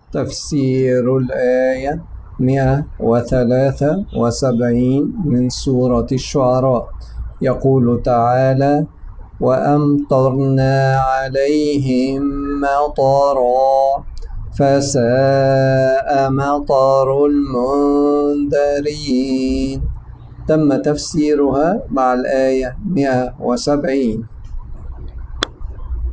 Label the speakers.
Speaker 1: تفسير الآية 173 من سورة الشعراء. يقول تعالى: وأمطرنا عليهم مطرا فساء مطر المنذرين. تم تفسيرها مع الآية 170.